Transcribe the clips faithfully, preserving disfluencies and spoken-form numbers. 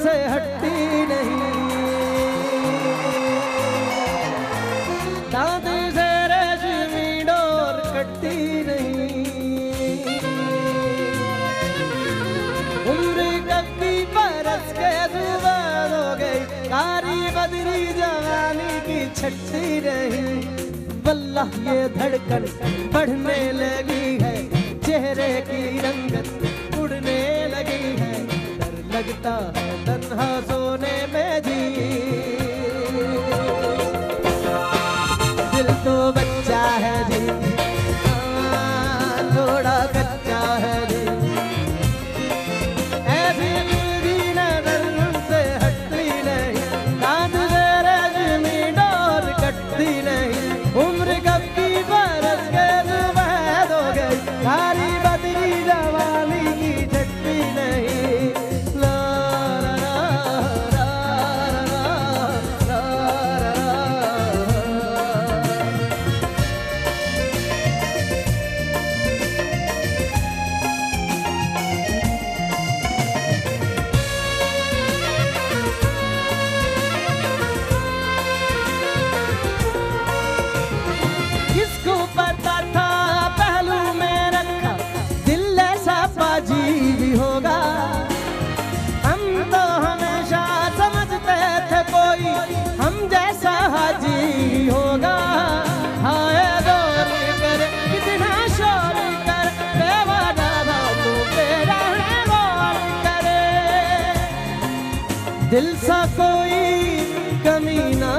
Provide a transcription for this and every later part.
उनसे हटती नहीं। दांत से रेशमी डोर कटती नहीं। उम्र कब की बरस के जुबान हो गई, कारी बदरी जवानी की छटती नहीं। वल्लाह ये धड़कन बढ़ने लगी है, चेहरे की रंगत उड़ने लगी है। डर लगता है तन्हा सोने में जी, दिल तो बच्चा है जी, थोड़ा कच्चा है जी। ऐसी मेरी नजर उनसे हटती नहीं, दांत से रेशमी डोर कटती नहीं। उम्र कब की बरस के जुबान हो गई, कारी बदरी जवानी की छटती नहीं। ला ला ला ला ला ला ला। किसको पता था पहलू में रखा दिल ऐसा बाजी भी होगा। हम तो हमेशा समझते थे कोई हम जैसा हाजी होगा। हाय गौर कर कितना शोर कर, बेवादा बातों पे रहने गौर करे। दिल सा कोई कमीना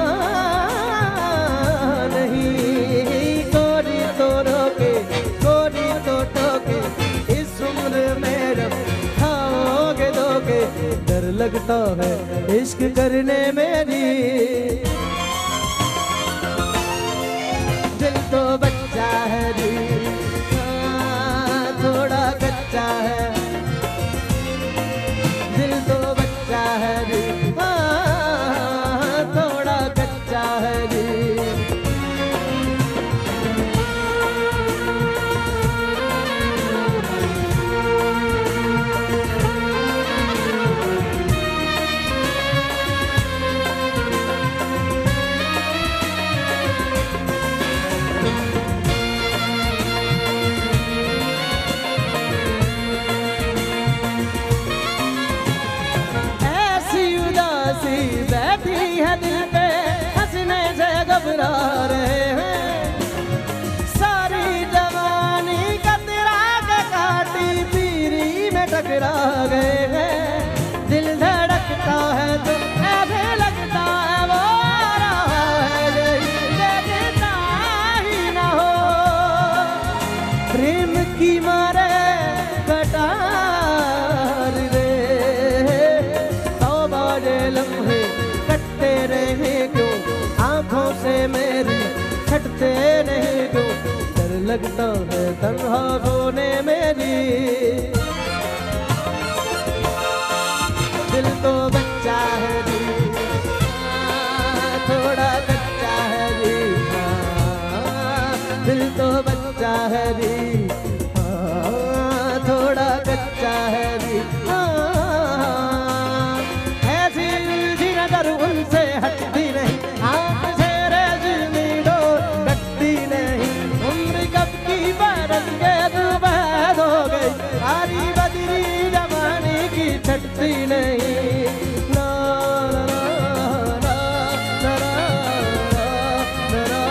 लगता है इश्क करने मेरी। दिल तो बच्चा है जी, थोड़ा कच्चा है। दिल तो बच्चा है जी, थोड़ा कच्चा है जी। बैठी है दिल पे हंसने से घबरा रहे हैं। सारी जवानी कतरा के काटी पीरी में टकरा गए हैं। दिल धड़कता है तो ऐसे लगता है वो रहा है जैसे देखता ही ना हो। प्रेम की मारे कटार रे, तौबा ये लम्हे कटते रहे क्यों, आंखों से मेरी छटते नहीं क्यों। डर लगता है तन्हा सोने मेरी। दिल तो बच्चा है जी, थोड़ा कच्चा है जी। दिल तो बच्चा है जी, थोड़ा कच्चा है जी। ऐसी नजर उनसे हटती नहीं, आँख से रेशमी डोर कटती नहीं। उम्र कब की बरस के जुबान हो गई, कारी बदरी जवानी की छटती नहीं। ला ला ला ला ला ला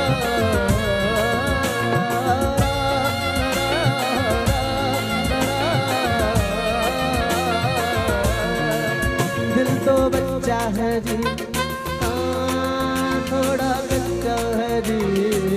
ला। दिल तो बच्चा है जी, थोड़ा कच्चा है जी।